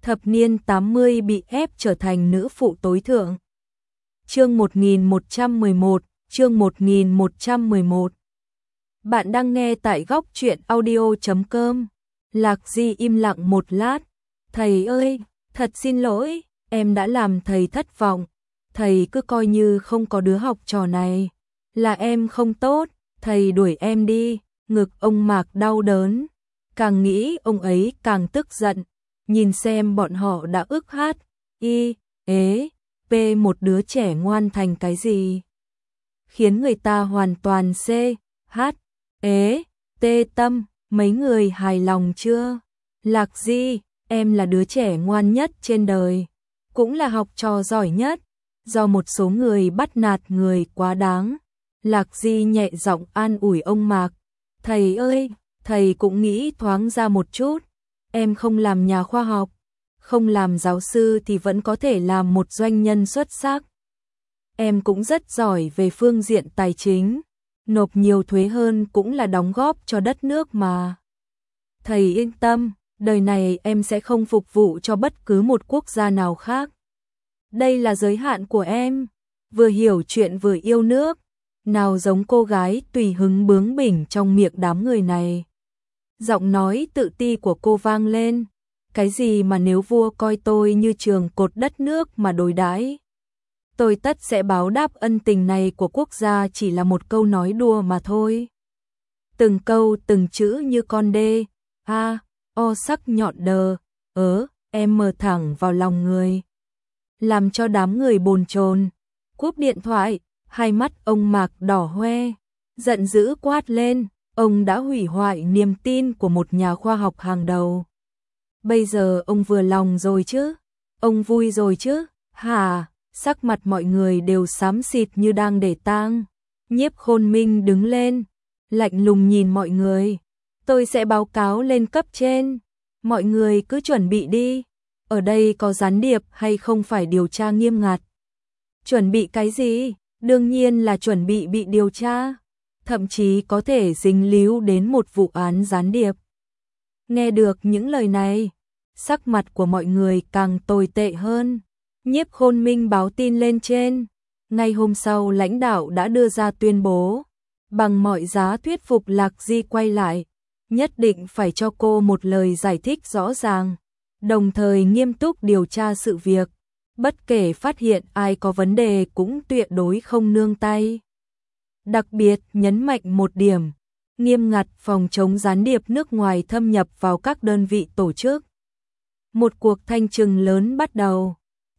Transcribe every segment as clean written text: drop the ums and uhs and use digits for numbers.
thập niên 80 bị ép trở thành nữ phụ tối thượng. Chương 1111, chương 1111. Bạn đang nghe tại góc truyện audio.com. Lạc Di im lặng một lát. Thầy ơi, thật xin lỗi, em đã làm thầy thất vọng. Thầy cứ coi như không có đứa học trò này. Là em không tốt, thầy đuổi em đi. Ngực ông Mạc đau đớn. Càng nghĩ ông ấy càng tức giận. Nhìn xem bọn họ đã ức hát, y, ế, p một đứa trẻ ngoan thành cái gì. Khiến người ta hoàn toàn c, hát, ế, tê tâm, mấy người hài lòng chưa? Lạc Di, em là đứa trẻ ngoan nhất trên đời, cũng là học trò giỏi nhất, do một số người bắt nạt người quá đáng. Lạc Di nhẹ giọng an ủi ông Mạc, thầy ơi, thầy cũng nghĩ thoáng ra một chút, em không làm nhà khoa học, không làm giáo sư thì vẫn có thể làm một doanh nhân xuất sắc. Em cũng rất giỏi về phương diện tài chính, nộp nhiều thuế hơn cũng là đóng góp cho đất nước mà. Thầy yên tâm, đời này em sẽ không phục vụ cho bất cứ một quốc gia nào khác. Đây là giới hạn của em, vừa hiểu chuyện vừa yêu nước, nào giống cô gái tùy hứng bướng bỉnh trong miệng đám người này. Giọng nói tự ti của cô vang lên, cái gì mà nếu vua coi tôi như trường cột đất nước mà đối đãi, tôi tất sẽ báo đáp ân tình này của quốc gia chỉ là một câu nói đùa mà thôi. Từng câu từng chữ như con đê, a, o sắc nhọn đờ, em mở thẳng vào lòng người. Làm cho đám người bồn chồn, cúp điện thoại, hai mắt ông Mạc đỏ hoe, giận dữ quát lên. Ông đã hủy hoại niềm tin của một nhà khoa học hàng đầu. Bây giờ ông vừa lòng rồi chứ? Ông vui rồi chứ? Hả? Sắc mặt mọi người đều xám xịt như đang để tang. Nhiếp Khôn Minh đứng lên, lạnh lùng nhìn mọi người. Tôi sẽ báo cáo lên cấp trên. Mọi người cứ chuẩn bị đi. Ở đây có gián điệp hay không phải điều tra nghiêm ngặt? Chuẩn bị cái gì? Đương nhiên là chuẩn bị điều tra. Thậm chí có thể dính líu đến một vụ án gián điệp. Nghe được những lời này, sắc mặt của mọi người càng tồi tệ hơn. Nhiếp Khôn Minh báo tin lên trên. Ngay hôm sau lãnh đạo đã đưa ra tuyên bố, bằng mọi giá thuyết phục Lạc Di quay lại, nhất định phải cho cô một lời giải thích rõ ràng, đồng thời nghiêm túc điều tra sự việc, bất kể phát hiện ai có vấn đề cũng tuyệt đối không nương tay. Đặc biệt nhấn mạnh một điểm, nghiêm ngặt phòng chống gián điệp nước ngoài thâm nhập vào các đơn vị tổ chức. Một cuộc thanh trừng lớn bắt đầu,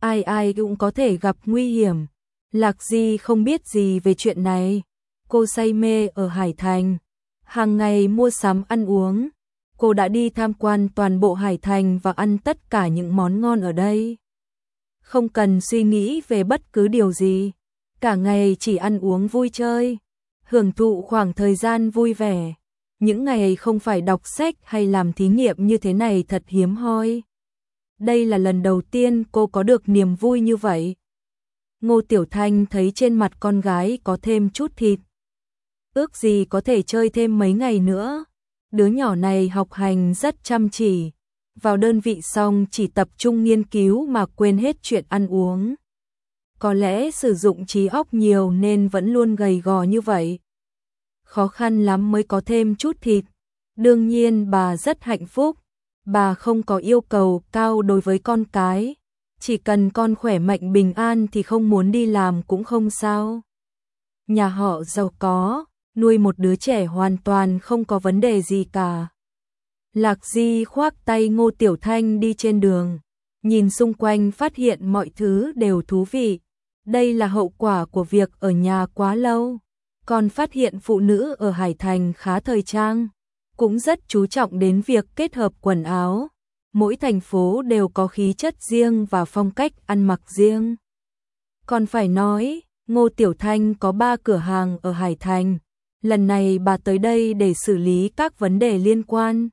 ai cũng có thể gặp nguy hiểm. Lạc Di không biết gì về chuyện này, cô say mê ở Hải Thành, hàng ngày mua sắm ăn uống. Cô đã đi tham quan toàn bộ Hải Thành và ăn tất cả những món ngon ở đây. Không cần suy nghĩ về bất cứ điều gì. Cả ngày chỉ ăn uống vui chơi, hưởng thụ khoảng thời gian vui vẻ. Những ngày không phải đọc sách hay làm thí nghiệm như thế này thật hiếm hoi. Đây là lần đầu tiên cô có được niềm vui như vậy. Ngô Tiểu Thanh thấy trên mặt con gái có thêm chút thịt. Ước gì có thể chơi thêm mấy ngày nữa. Đứa nhỏ này học hành rất chăm chỉ. Vào đơn vị xong chỉ tập trung nghiên cứu mà quên hết chuyện ăn uống. Có lẽ sử dụng trí óc nhiều nên vẫn luôn gầy gò như vậy. Khó khăn lắm mới có thêm chút thịt. Đương nhiên bà rất hạnh phúc. Bà không có yêu cầu cao đối với con cái. Chỉ cần con khỏe mạnh bình an thì không muốn đi làm cũng không sao. Nhà họ giàu có, nuôi một đứa trẻ hoàn toàn không có vấn đề gì cả. Lạc Di khoác tay Ngô Tiểu Thanh đi trên đường. Nhìn xung quanh phát hiện mọi thứ đều thú vị. Đây là hậu quả của việc ở nhà quá lâu. Còn phát hiện phụ nữ ở Hải Thành khá thời trang, cũng rất chú trọng đến việc kết hợp quần áo. Mỗi thành phố đều có khí chất riêng và phong cách ăn mặc riêng. Còn phải nói, Ngô Tiểu Thanh có 3 cửa hàng ở Hải Thành. Lần này bà tới đây để xử lý các vấn đề liên quan.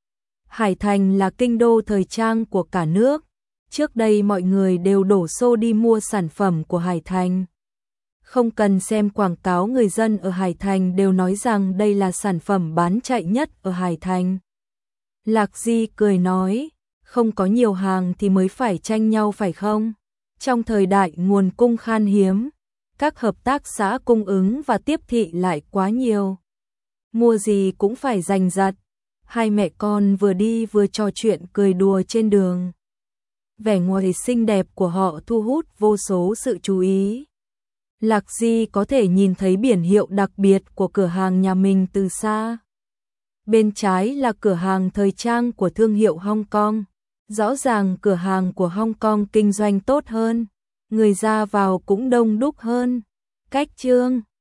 Hải Thành là kinh đô thời trang của cả nước. Trước đây mọi người đều đổ xô đi mua sản phẩm của Hải Thành. Không cần xem quảng cáo, người dân ở Hải Thành đều nói rằng đây là sản phẩm bán chạy nhất ở Hải Thành. Lạc Di cười nói, không có nhiều hàng thì mới phải tranh nhau phải không? Trong thời đại nguồn cung khan hiếm, các hợp tác xã cung ứng và tiếp thị lại quá nhiều. Mua gì cũng phải giành giật. Hai mẹ con vừa đi vừa trò chuyện cười đùa trên đường. Vẻ ngoài xinh đẹp của họ thu hút vô số sự chú ý. Lạc Di có thể nhìn thấy biển hiệu đặc biệt của cửa hàng nhà mình từ xa. Bên trái là cửa hàng thời trang của thương hiệu Hong Kong. Rõ ràng cửa hàng của Hong Kong kinh doanh tốt hơn, người ra vào cũng đông đúc hơn. Cách trương